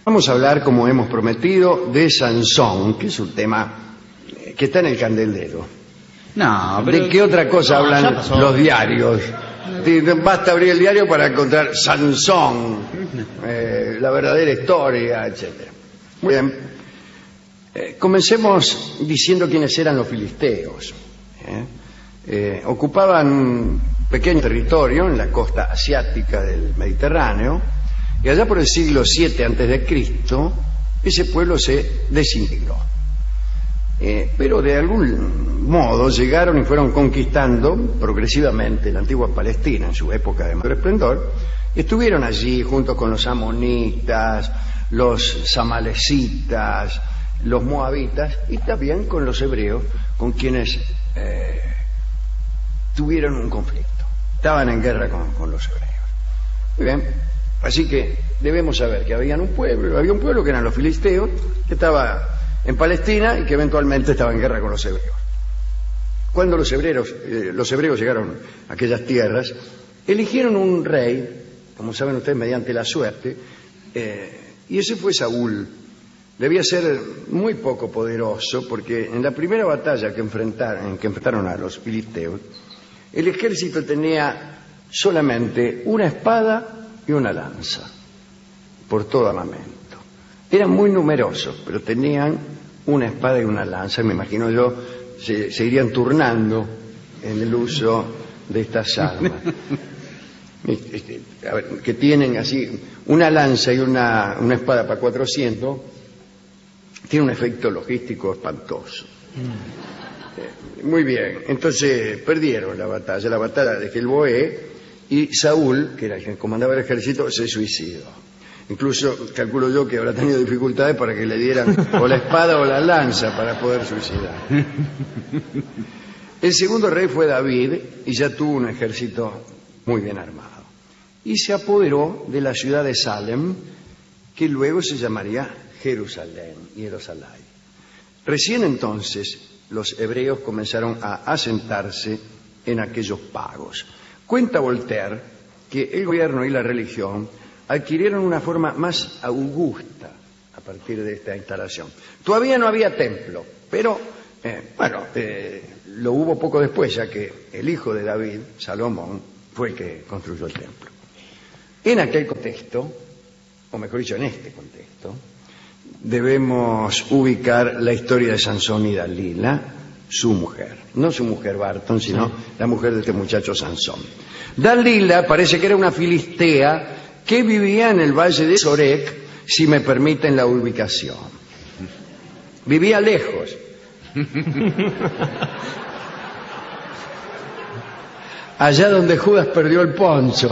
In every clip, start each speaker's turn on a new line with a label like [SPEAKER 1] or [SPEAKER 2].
[SPEAKER 1] Vamos a hablar, como hemos prometido, de Sansón, que es un tema que está en el candelero.
[SPEAKER 2] No, pero...
[SPEAKER 1] ¿De qué otra cosa hablan los diarios? Basta abrir el diario para encontrar Sansón, la verdadera historia, etc. Muy bien. Comencemos diciendo quiénes eran los filisteos. Ocupaban un pequeño territorio en la costa asiática del Mediterráneo, y allá por el siglo VII a.C., ese pueblo se desintegró. Pero de algún modo llegaron y fueron conquistando progresivamente la antigua Palestina en su época de mayor esplendor. Estuvieron allí junto con los amonitas, los amalecitas, los moabitas y también con los hebreos, con quienes tuvieron un conflicto. Estaban en guerra con los hebreos. Muy bien. Así que debemos saber que había un pueblo que eran los filisteos, que estaba en Palestina y que eventualmente estaba en guerra con los hebreos. Cuando los hebreos llegaron a aquellas tierras, eligieron un rey, como saben ustedes, mediante la suerte, y ese fue Saúl. Debía ser muy poco poderoso, porque en la primera batalla que enfrentaron a los filisteos, el ejército tenía solamente una espada y una lanza por todo armamento. Eran muy numerosos, pero tenían una espada y una lanza. Me imagino yo se irían turnando en el uso de estas armas. A ver, que tienen así una lanza y una espada para 400, tiene un efecto logístico espantoso. Muy bien, entonces perdieron la batalla de Gilboé, y Saúl, que era el que comandaba el ejército, se suicidó. Incluso calculo yo que habrá tenido dificultades para que le dieran o la espada o la lanza para poder suicidar. El segundo rey fue David, y ya tuvo un ejército muy bien armado. Y se apoderó de la ciudad de Salem, que luego se llamaría Jerusalén. Recién entonces los hebreos comenzaron a asentarse en aquellos pagos. Cuenta Voltaire que el gobierno y la religión adquirieron una forma más augusta a partir de esta instalación. Todavía no había templo, pero lo hubo poco después, ya que el hijo de David, Salomón, fue el que construyó el templo. En aquel contexto, o mejor dicho, en este contexto, debemos ubicar la historia de Sansón y Dalila, su mujer. No su mujer Barton, sino la mujer de este muchacho Sansón. Dalila parece que era una filistea que vivía en el valle de Sorek, si me permiten la ubicación. Vivía lejos. Allá donde Judas perdió el poncho.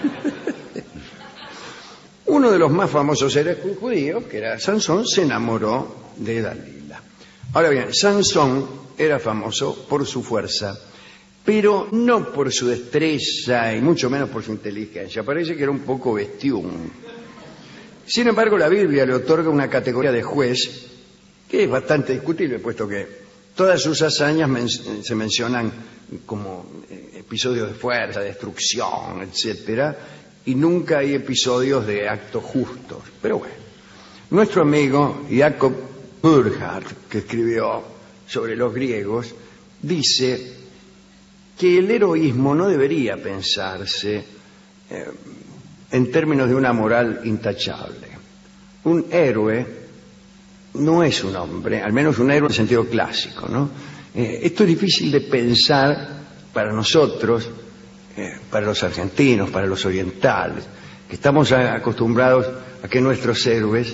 [SPEAKER 1] Uno de los más famosos héroes judíos, que era Sansón, se enamoró de Dalila. Ahora bien, Sansón era famoso por su fuerza, pero no por su destreza y mucho menos por su inteligencia. Parece que era un poco bestiún. Sin embargo, la Biblia le otorga una categoría de juez que es bastante discutible, puesto que todas sus hazañas se mencionan como episodios de fuerza, de destrucción, etcétera, y nunca hay episodios de actos justos. Pero bueno, nuestro amigo Jacob Burckhardt, que escribió sobre los griegos, dice que el heroísmo no debería pensarse en términos de una moral intachable. Un héroe no es un hombre, al menos un héroe en sentido clásico, ¿no? Esto es difícil de pensar para nosotros, para los argentinos, para los orientales, que estamos acostumbrados a que nuestros héroes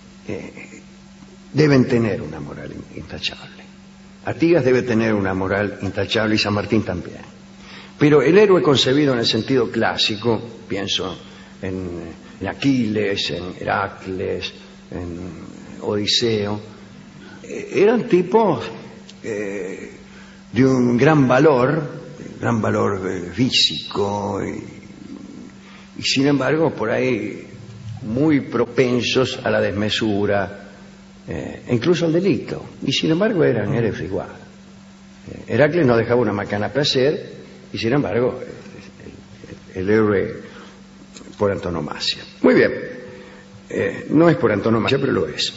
[SPEAKER 1] deben tener una moral intachable. Artigas debe tener una moral intachable y San Martín también. Pero el héroe concebido en el sentido clásico, pienso en Aquiles, en Heracles, en Odiseo, eran tipos de un gran valor físico y sin embargo por ahí muy propensos a la desmesura, incluso al delito, y sin embargo eran héroes igual. Heracles no dejaba una macana placer, y sin embargo el héroe por antonomasia. Muy bien, no es por antonomasia, pero lo es.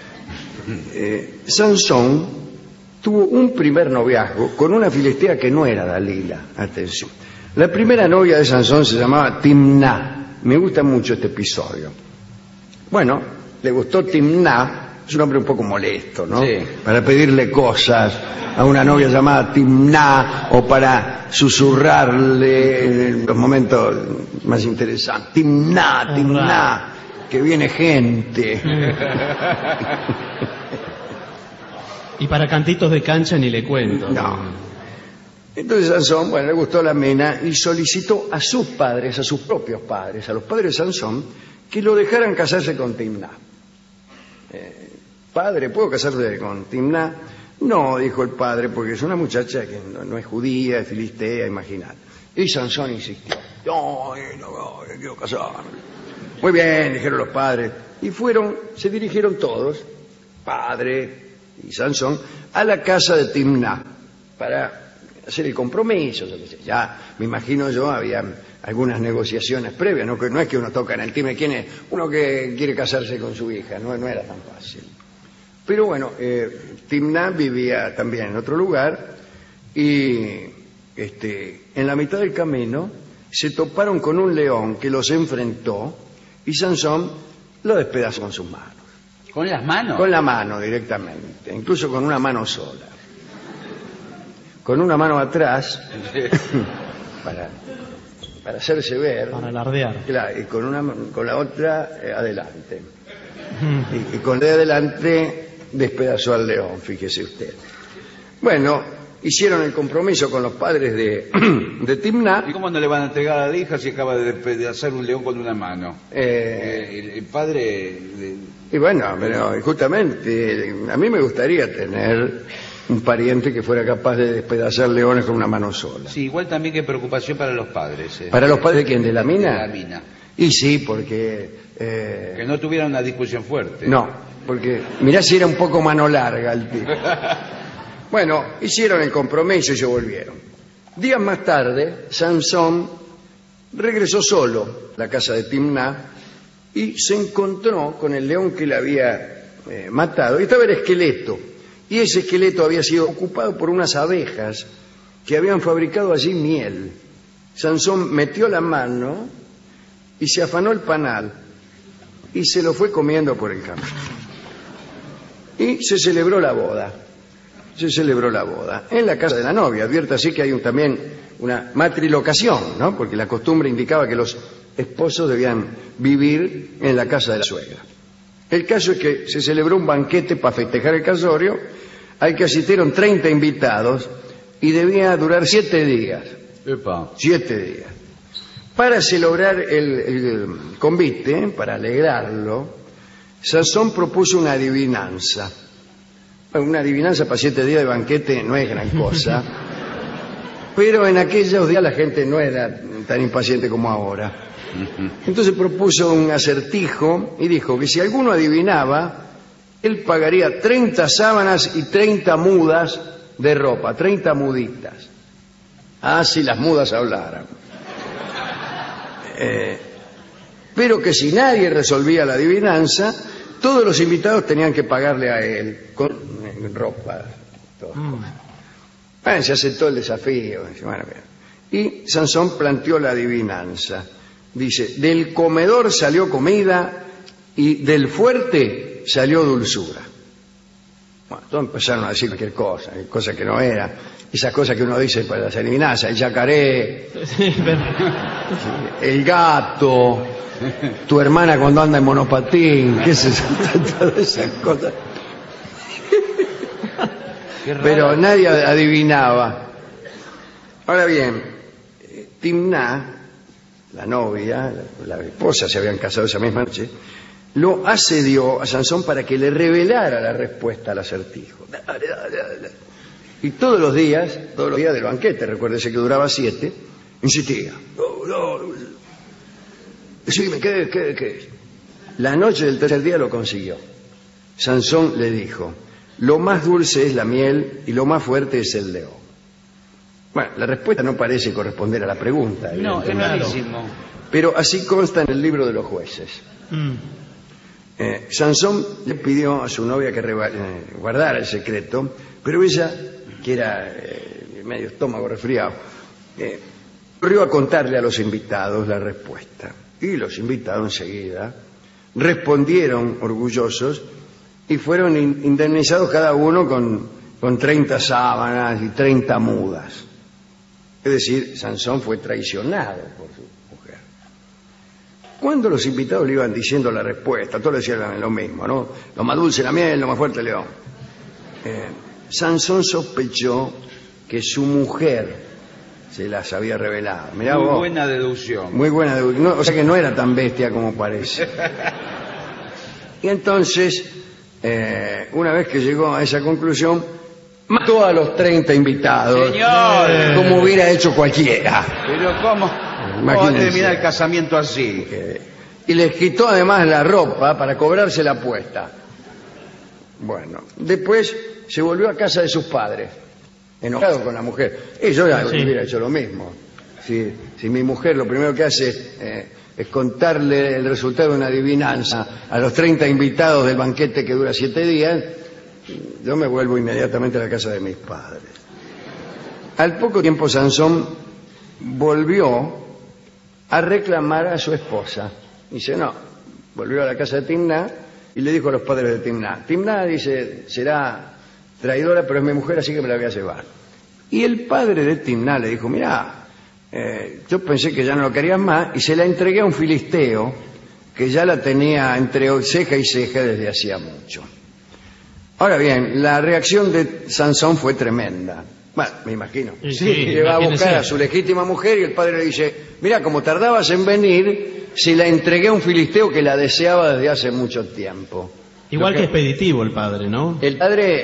[SPEAKER 1] Sansón tuvo un primer noviazgo con una filistea que no era Dalila. Atención. La primera novia de Sansón se llamaba Timná. Me gusta mucho este episodio. Bueno, le gustó Timná. Es un hombre un poco molesto, ¿no?
[SPEAKER 2] Sí.
[SPEAKER 1] Para pedirle cosas a una novia llamada Timná o para susurrarle en los momentos más interesantes. Timná, Timná, que viene gente.
[SPEAKER 3] Y para cantitos de cancha ni le cuento.
[SPEAKER 1] No. Entonces Sansón, bueno, le gustó la mena y solicitó a sus padres, a sus propios padres, a los padres de Sansón, que lo dejaran casarse con Timná. Padre, ¿puedo casarse con Timná? No, dijo el padre, porque es una muchacha que no es judía, es filistea, imagínate. Y Sansón insistió. No, quiero casarme. Muy bien, dijeron los padres. Y se dirigieron todos, padre y Sansón, a la casa de Timná para hacer el compromiso. Ya me imagino yo, había algunas negociaciones previas, no es que uno toca en el timbre, ¿quién es? Uno que quiere casarse con su hija, no era tan fácil. Pero bueno, Timná vivía también en otro lugar y en la mitad del camino se toparon con un león que los enfrentó y Sansón lo despedazó con sus manos.
[SPEAKER 2] ¿Con las manos?
[SPEAKER 1] Con la mano directamente, incluso con una mano sola. Con una mano atrás, para hacerse ver.
[SPEAKER 3] Para alardear.
[SPEAKER 1] Claro, y con la otra adelante. Y con la de adelante despedazó al león, fíjese usted. Bueno, hicieron el compromiso con los padres de Timná.
[SPEAKER 2] ¿Y cómo no le van a entregar a la hija si acaba de despedazar un león con una mano? El padre...
[SPEAKER 1] Y bueno, pero justamente a mí me gustaría tener un pariente que fuera capaz de despedazar leones con una mano sola.
[SPEAKER 2] Sí, igual también qué preocupación para los padres.
[SPEAKER 1] ¿Para los padres de quién? ¿De la mina?
[SPEAKER 2] De la mina.
[SPEAKER 1] Y sí, porque...
[SPEAKER 2] que no tuvieran una discusión fuerte.
[SPEAKER 1] No, porque mirá si era un poco mano larga el tipo. Bueno, hicieron el compromiso y se volvieron. Días más tarde, Sansón regresó solo a la casa de Timná y se encontró con el león que le había matado. Y estaba el esqueleto. Y ese esqueleto había sido ocupado por unas abejas que habían fabricado allí miel. Sansón metió la mano y se afanó el panal y se lo fue comiendo por el camino. Y se celebró la boda. En la casa de la novia. Advierte así que hay también una matrilocación, ¿no? Porque la costumbre indicaba que los esposos debían vivir en la casa de la suegra. El caso es que se celebró un banquete para festejar el casorio, al que asistieron 30 invitados y debía durar 7 días.
[SPEAKER 2] Epa.
[SPEAKER 1] 7 días. Para celebrar el convite, para alegrarlo, Sansón propuso una adivinanza. Una adivinanza para 7 días de banquete no es gran cosa, pero en aquellos días la gente no era tan impaciente como ahora. Entonces propuso un acertijo y dijo que si alguno adivinaba, él pagaría 30 sábanas y 30 mudas de ropa, 30 muditas. Ah, si las mudas hablaran. Pero que si nadie resolvía la adivinanza, todos los invitados tenían que pagarle a él con ropa. Bueno, se aceptó el desafío. Bueno, y Sansón planteó la adivinanza. Dice, del comedor salió comida y del fuerte salió dulzura. Bueno, todos empezaron a decir cualquier cosa que no era. Esas cosas que uno dice para las adivinanzas, el yacaré, el gato, tu hermana cuando anda en monopatín, qué sé yo, todas esas cosas. Pero nadie adivinaba. Ahora bien, Timná, la novia, la esposa, se habían casado esa misma noche, lo asedió a Sansón para que le revelara la respuesta al acertijo. Y todos los días del banquete, recuérdese que duraba 7, insistía. Decime, ¿qué? La noche del tercer día lo consiguió. Sansón le dijo, lo más dulce es la miel y lo más fuerte es el león. Bueno, la respuesta no parece corresponder a la pregunta.
[SPEAKER 2] No, es rarísimo.
[SPEAKER 1] Pero así consta en el libro de los jueces. Sansón le pidió a su novia que guardara el secreto, pero ella, que era medio estómago resfriado, corrió a contarle a los invitados la respuesta. Y los invitados enseguida respondieron orgullosos y fueron indemnizados cada uno con 30 sábanas y 30 mudas. Es decir, Sansón fue traicionado por su mujer. Cuando los invitados le iban diciendo la respuesta, todos le decían lo mismo, ¿no? Lo más dulce la miel, lo más fuerte el león. Sansón sospechó que su mujer se las había revelado. Mirá
[SPEAKER 2] muy
[SPEAKER 1] vos,
[SPEAKER 2] buena deducción.
[SPEAKER 1] muy buena deducción. No, o sea que no era tan bestia como parece. Y entonces, una vez que llegó a esa conclusión, mató a los 30 invitados.
[SPEAKER 2] ¡Señor!
[SPEAKER 1] Como hubiera hecho cualquiera.
[SPEAKER 2] Pero ¿cómo va a terminar el casamiento así?
[SPEAKER 1] Y les quitó además la ropa para cobrarse la apuesta. Bueno, después se volvió a casa de sus padres, enojado con la mujer. Y yo ya hubiera hecho lo mismo. Si mi mujer lo primero que hace es contarle el resultado de una adivinanza a los 30 invitados del banquete que dura 7 días, yo me vuelvo inmediatamente a la casa de mis padres. Al poco tiempo Sansón volvió a reclamar a su esposa. Dice, no, volvió a la casa de Timná y le dijo a los padres de Timná. Timná dice, será traidora, pero es mi mujer, así que me la voy a llevar. Y el padre de Timná le dijo, mirá, yo pensé que ya no lo querías más, y se la entregué a un filisteo que ya la tenía entre ceja y ceja desde hacía mucho. Ahora bien, la reacción de Sansón fue tremenda. Bueno, me imagino.
[SPEAKER 3] Sí,
[SPEAKER 1] que va a buscar a su legítima mujer y el padre le dice, mira, como tardabas en venir, se la entregué a un filisteo que la deseaba desde hace mucho tiempo.
[SPEAKER 3] Igual que expeditivo el padre, ¿no?
[SPEAKER 1] El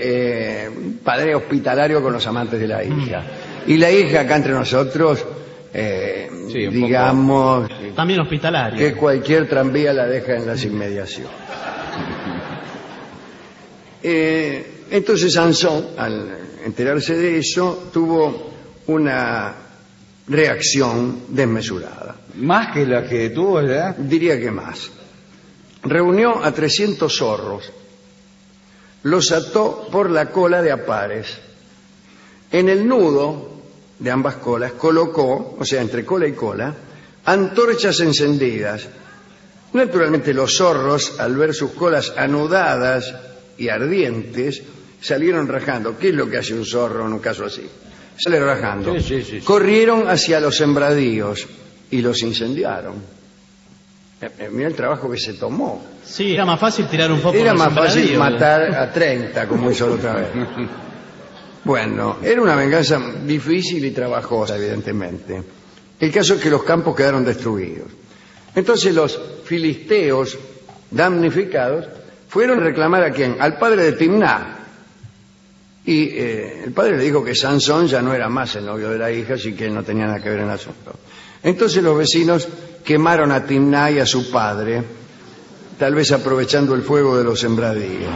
[SPEAKER 1] padre hospitalario con los amantes de la hija. Y la hija, acá entre nosotros, digamos,
[SPEAKER 3] también hospitalario.
[SPEAKER 1] que cualquier tranvía la deja en las inmediaciones. Entonces Sansón, al enterarse de eso, tuvo una reacción desmesurada.
[SPEAKER 2] Más que la que tuvo, ¿verdad?
[SPEAKER 1] Diría que más. Reunió a 300 zorros, los ató por la cola de a pares. En el nudo de ambas colas colocó, o sea, entre cola y cola, antorchas encendidas. Naturalmente los zorros, al ver sus colas anudadas y ardientes, salieron rajando. ¿Qué es lo que hace un zorro en un caso así? Sale rajando.
[SPEAKER 2] Sí.
[SPEAKER 1] Corrieron hacia los sembradíos y los incendiaron. Mira el trabajo que se tomó.
[SPEAKER 3] Sí, era más fácil tirar un poco.
[SPEAKER 1] Era más fácil matar a 30, como hizo la otra vez. Bueno, era una venganza difícil y trabajosa, evidentemente. El caso es que los campos quedaron destruidos. Entonces los filisteos damnificados fueron a reclamar ¿a quién? Al padre de Timná. Y el padre le dijo que Sansón ya no era más el novio de la hija, así que él no tenía nada que ver en el asunto. Entonces los vecinos quemaron a Timná y a su padre, tal vez aprovechando el fuego de los sembradíos.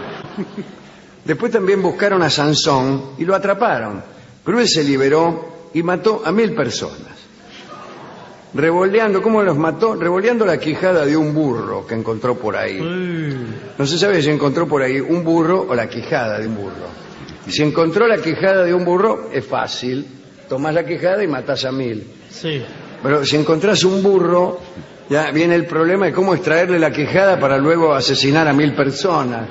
[SPEAKER 1] Después también buscaron a Sansón y lo atraparon, pero él se liberó y mató a 1000 personas. Revoleando, ¿cómo los mató? Revoleando la quijada de un burro que encontró por ahí. No se sabe si encontró por ahí un burro o la quijada de un burro. Si encontró la quijada de un burro, es fácil. Tomás la quijada y matás a 1000.
[SPEAKER 3] Sí.
[SPEAKER 1] Pero si encontrás un burro, ya viene el problema de cómo extraerle la quijada para luego asesinar a 1000 personas.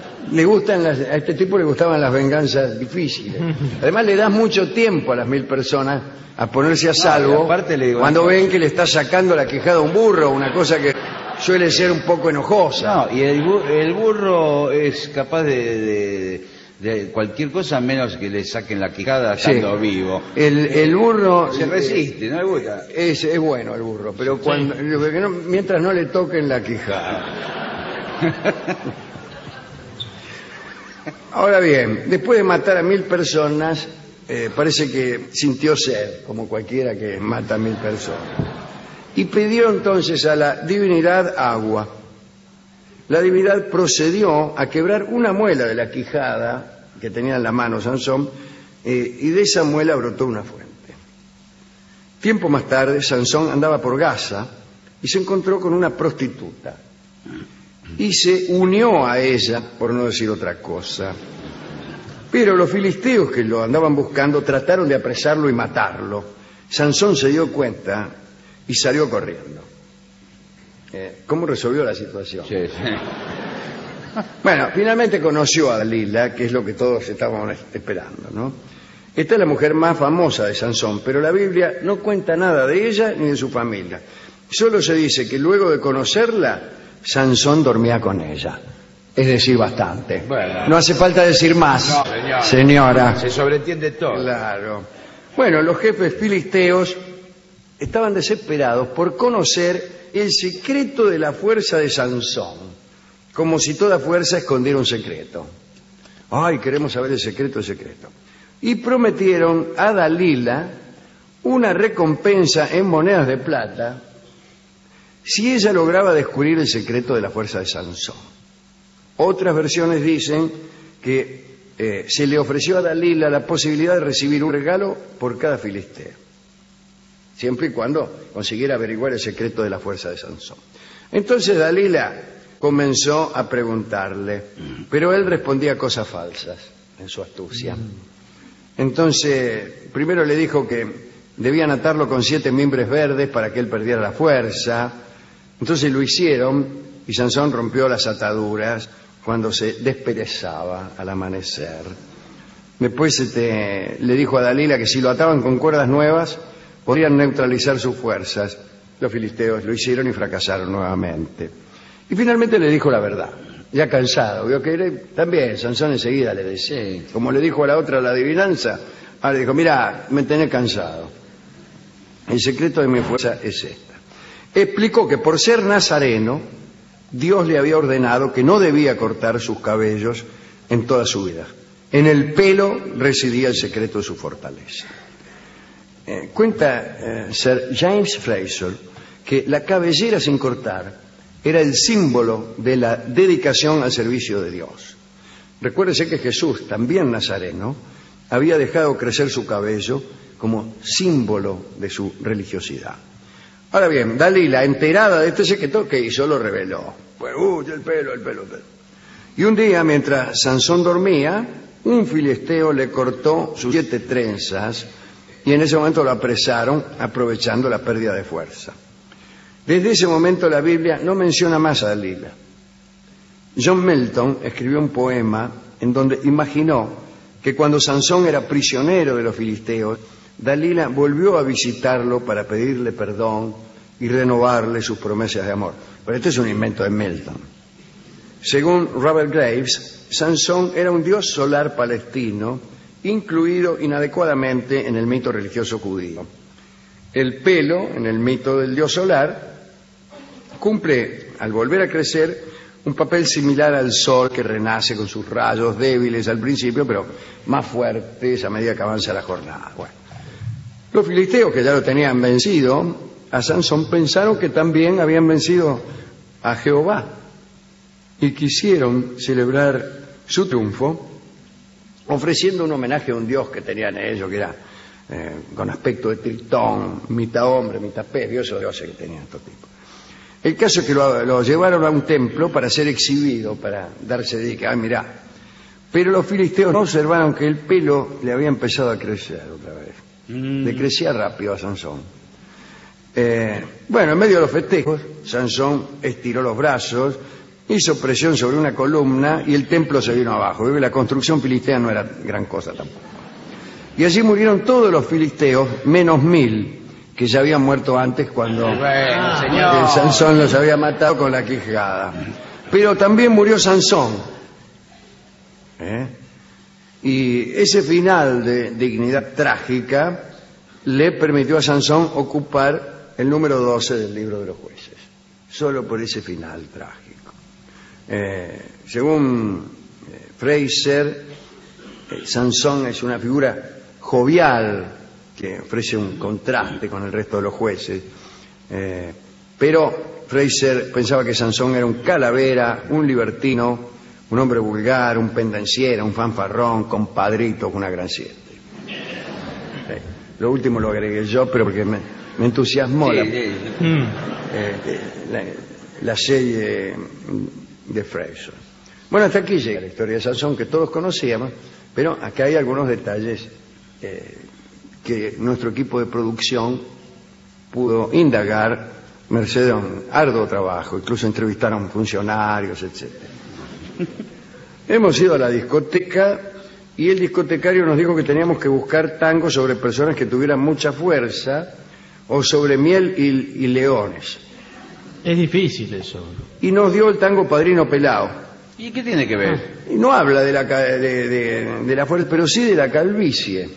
[SPEAKER 1] A este tipo le gustaban las venganzas difíciles. Además le das mucho tiempo a las 1000 personas a ponerse a salvo cuando ven que le está sacando la quijada a un burro, una cosa que suele ser un poco enojosa.
[SPEAKER 2] No, y el burro es capaz de cualquier cosa menos que le saquen la quijada estando vivo.
[SPEAKER 1] El burro
[SPEAKER 2] se resiste, ¿no?
[SPEAKER 1] Es bueno el burro, pero mientras no le toquen la quijada. Ahora bien, después de matar a 1000 personas, parece que sintió sed, como cualquiera que mata a 1000 personas. Y pidió entonces a la divinidad agua. La divinidad procedió a quebrar una muela de la quijada que tenía en la mano Sansón, y de esa muela brotó una fuente. Tiempo más tarde, Sansón andaba por Gaza y se encontró con una prostituta. y se unió a ella, por no decir otra cosa. Pero los filisteos que lo andaban buscando trataron de apresarlo y matarlo. Sansón se dio cuenta y salió corriendo. ¿Cómo resolvió la situación?
[SPEAKER 2] Sí, sí.
[SPEAKER 1] Bueno, finalmente conoció a Dalila, que es lo que todos estábamos esperando, ¿no? Esta es la mujer más famosa de Sansón, pero la Biblia no cuenta nada de ella ni de su familia. Solo se dice que luego de conocerla, Sansón dormía con ella. Es decir, bastante.
[SPEAKER 2] Bueno.
[SPEAKER 1] No hace falta decir más,
[SPEAKER 2] No,
[SPEAKER 1] señora.
[SPEAKER 2] Se sobreentiende todo.
[SPEAKER 1] Claro. Bueno, los jefes filisteos estaban desesperados por conocer el secreto de la fuerza de Sansón, como si toda fuerza escondiera un secreto. Ay, queremos saber el secreto, el secreto. Y prometieron a Dalila una recompensa en monedas de plata si ella lograba descubrir el secreto de la fuerza de Sansón. Otras versiones dicen que se le ofreció a Dalila la posibilidad de recibir un regalo por cada filisteo, siempre y cuando consiguiera averiguar el secreto de la fuerza de Sansón. Entonces Dalila comenzó a preguntarle, pero él respondía cosas falsas en su astucia. Entonces, primero le dijo que debían atarlo con 7 mimbres verdes para que él perdiera la fuerza. Entonces lo hicieron y Sansón rompió las ataduras cuando se desperezaba al amanecer. Después le dijo a Dalila que si lo ataban con cuerdas nuevas podrían neutralizar sus fuerzas. Los filisteos lo hicieron y fracasaron nuevamente. Y finalmente le dijo la verdad, ya cansado. Vio que también Sansón enseguida le decía,
[SPEAKER 2] Sí.
[SPEAKER 1] como le dijo a la otra la adivinanza, ahora le dijo, mira, me tenés cansado. El secreto de mi fuerza es esta. Explicó que por ser nazareno, Dios le había ordenado que no debía cortar sus cabellos en toda su vida. En el pelo residía el secreto de su fortaleza. Cuenta Sir James Fraser que la cabellera sin cortar era el símbolo de la dedicación al servicio de Dios. Recuérdese que Jesús, también nazareno, había dejado crecer su cabello como símbolo de su religiosidad. Ahora bien, Dalila, enterada de este secreto, ¿qué hizo? Lo reveló. Pues, el pelo. Y un día, mientras Sansón dormía, un filisteo le cortó sus 7 trenzas y en ese momento lo apresaron, aprovechando la pérdida de fuerza. Desde ese momento la Biblia no menciona más a Dalila. John Milton escribió un poema en donde imaginó que cuando Sansón era prisionero de los filisteos, Dalila volvió a visitarlo para pedirle perdón y renovarle sus promesas de amor. Pero este es un invento de Milton. Según Robert Graves, Sansón era un dios solar palestino, incluido inadecuadamente en el mito religioso judío. El pelo, en el mito del dios solar, cumple, al volver a crecer, un papel similar al sol que renace con sus rayos débiles al principio, pero más fuertes a medida que avanza la jornada. Bueno, los filisteos, que ya lo tenían vencido, a Sansón pensaron que también habían vencido a Jehová y quisieron celebrar su triunfo ofreciendo un homenaje a un dios que tenían ellos, que era con aspecto de tritón, mitad hombre, mitad pez, esos dioses que tenían estos tipos. El caso es que lo llevaron a un templo para ser exhibido, para darse de que, mirá. Pero los filisteos no observaron que el pelo le había empezado a crecer otra vez. Le crecía rápido a Sansón. Bueno, en medio de los festejos, Sansón estiró los brazos, hizo presión sobre una columna y el templo se vino abajo. La construcción filistea no era gran cosa tampoco. Y allí murieron todos los filisteos, menos 1000, que ya habían muerto antes cuando Sansón los había matado con la quijada. Pero también murió Sansón. Y ese final de dignidad trágica le permitió a Sansón ocupar el número 12 del libro de los jueces. Solo por ese final trágico. Según Fraser, Sansón es una figura jovial que ofrece un contraste con el resto de los jueces, pero Fraser pensaba que Sansón era un calavera, un libertino, un hombre vulgar, un pendenciera, un fanfarrón, compadrito, una gran siete. Lo último lo agregué yo, pero porque me entusiasmó la serie de Fraser. Bueno, hasta aquí llega la historia de Sansón que todos conocíamos, pero acá hay algunos detalles que nuestro equipo de producción pudo indagar merced a un arduo trabajo, incluso entrevistaron funcionarios, etc. Hemos ido a la discoteca y el discotecario nos dijo que teníamos que buscar tangos sobre personas que tuvieran mucha fuerza o sobre miel y leones.
[SPEAKER 3] Es difícil eso.
[SPEAKER 1] Y nos dio el tango Padrino Pelao.
[SPEAKER 2] ¿Y qué tiene que ver?
[SPEAKER 1] Y no habla de la fuerza, pero sí de la calvicie.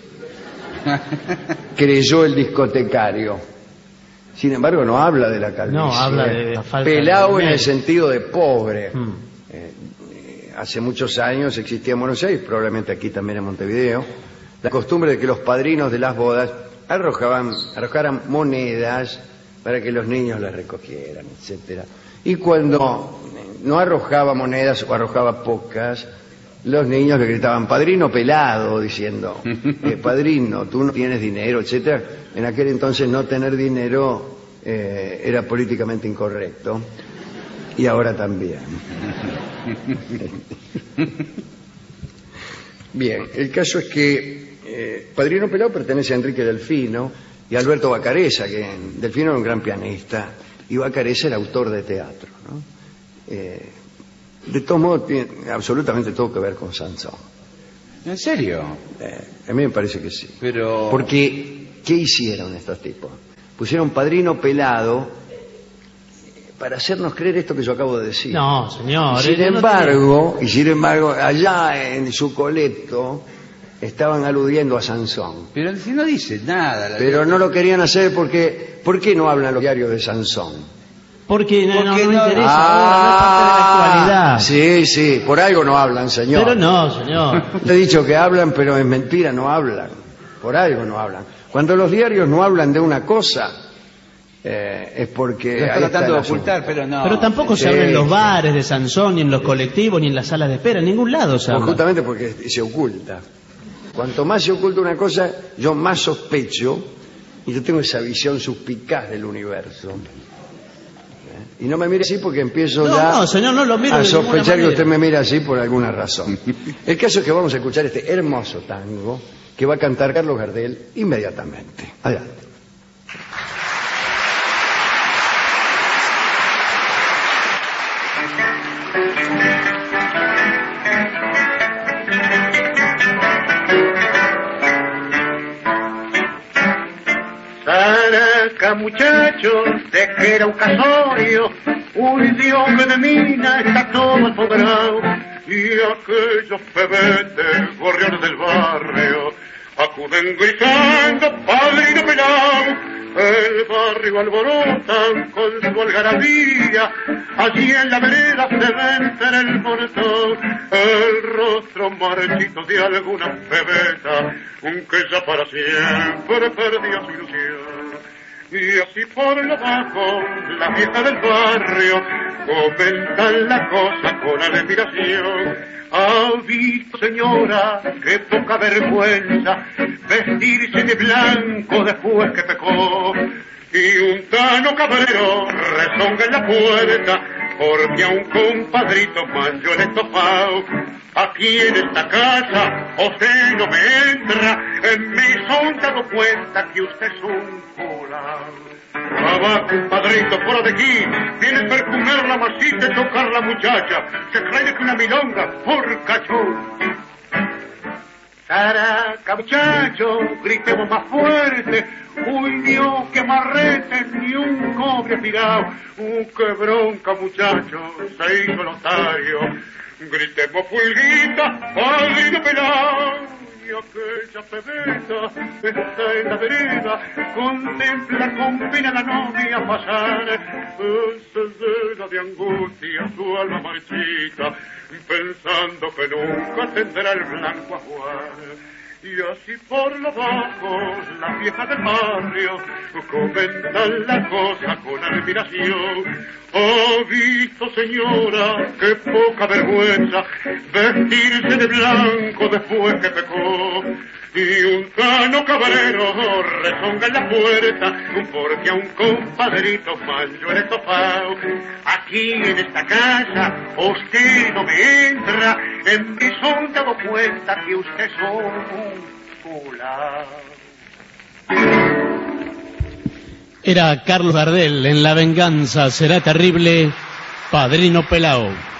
[SPEAKER 1] Creyó el discotecario. Sin embargo, no habla de la calvicie.
[SPEAKER 3] No, habla de la falta
[SPEAKER 1] Pelao
[SPEAKER 3] de
[SPEAKER 1] en el sentido de pobre.
[SPEAKER 3] Mm.
[SPEAKER 1] Hace muchos años existía en Buenos Aires, probablemente aquí también en Montevideo, la costumbre de que los padrinos de las bodas arrojaran monedas para que los niños las recogieran, etcétera. Y cuando no arrojaba monedas o arrojaba pocas, los niños le gritaban padrino pelado, diciendo padrino, tú no tienes dinero, etcétera. En aquel entonces no tener dinero era políticamente incorrecto, y ahora también. Bien, el caso es que Padrino Pelao pertenece a Enrique Delfino y a Alberto Vacarezza, que Delfino era un gran pianista y Vacarezza era autor de teatro, ¿no? De todos modos tiene absolutamente todo que ver con Sansón.
[SPEAKER 2] ¿En serio?
[SPEAKER 1] A mí me parece que sí.
[SPEAKER 2] Pero...
[SPEAKER 1] Porque, ¿qué hicieron estos tipos? Pusieron Padrino Pelado para hacernos creer esto que yo acabo de decir.
[SPEAKER 3] No, señor.
[SPEAKER 1] Sin embargo, allá en su coleto estaban aludiendo a Sansón.
[SPEAKER 2] Pero si no dice nada.
[SPEAKER 1] Pero no lo querían hacer porque... ¿Por qué no hablan los diarios de Sansón?
[SPEAKER 3] Porque no interesa, no es parte de
[SPEAKER 1] Ah,
[SPEAKER 3] la actualidad.
[SPEAKER 1] sí, por algo no hablan, señor.
[SPEAKER 3] Pero no, señor.
[SPEAKER 1] Te he dicho que hablan, pero es mentira, no hablan. Por algo no hablan. Cuando los diarios no hablan de una cosa, es porque...
[SPEAKER 2] Lo está tratando de ocultar, pero no.
[SPEAKER 3] Pero tampoco
[SPEAKER 1] Sí,
[SPEAKER 3] se habla en los
[SPEAKER 1] sí.
[SPEAKER 3] bares de Sansón, ni en los colectivos, ni en las salas de espera, en ningún lado se
[SPEAKER 1] Pues
[SPEAKER 3] habla.
[SPEAKER 1] justamente porque se oculta. Cuanto más se oculta una cosa, yo más sospecho, y yo tengo esa visión suspicaz del universo. Y no me mire así porque empiezo
[SPEAKER 3] No, señor, no lo miro
[SPEAKER 1] a
[SPEAKER 3] de ninguna
[SPEAKER 1] sospechar que
[SPEAKER 3] manera.
[SPEAKER 1] usted me mira así por alguna razón. El caso es que vamos a escuchar este hermoso tango que va a cantar Carlos Gardel inmediatamente. Adelante.
[SPEAKER 4] Saraca, muchachos, de que era un casorio, un dios de mina está todo apoderado, y aquellos pebetes, gorriones del barrio, acuden gritando, padrino pelao. El barrio alborotan con su algarabía, allí en la vereda se venta en el portón el rostro marchito de alguna pebeta, que ya para siempre perdió su ilusión. Y así por lo bajo, la vieja del barrio comentan la cosa con admiración. ¿Ha visto, señora, qué poca vergüenza vestirse de blanco después que pecó? Y un tano cabrero rezonga en la puerta porque a un compadrito manchó el estofado. Aquí en esta casa usted no me entra, me son dado cuenta que usted es un colado. Va, compadrito, fuera de aquí, viene a perfumar la masita y tocar la muchacha, se cree que una milonga por cachón. Saraca, muchacho, gritemos más fuerte. Uy, Dios, qué marrete, ni un cobre aspirado. Qué bronca, muchacho, se hizo el otario. Gritemos pulguita, padrino pelado. Y aquella pebeta está en la vereda, contempla con pena la novia pasar. Se llena de angustia su alma marchita, pensando que nunca tendrá el blanco ajuar. Y así por lo bajo, las viejas del barrio comentan la cosa con admiración. Ha visto, señora, qué poca vergüenza vestirse de blanco después que pecó. Y un cano cabrero rezonga en la puerta porque a un compadrito mancho el estofado. Aquí en esta casa usted no me entra, en mi son dado cuenta que usted son un culao.
[SPEAKER 3] Era Carlos Gardel en La venganza será terrible, Padrino Pelao.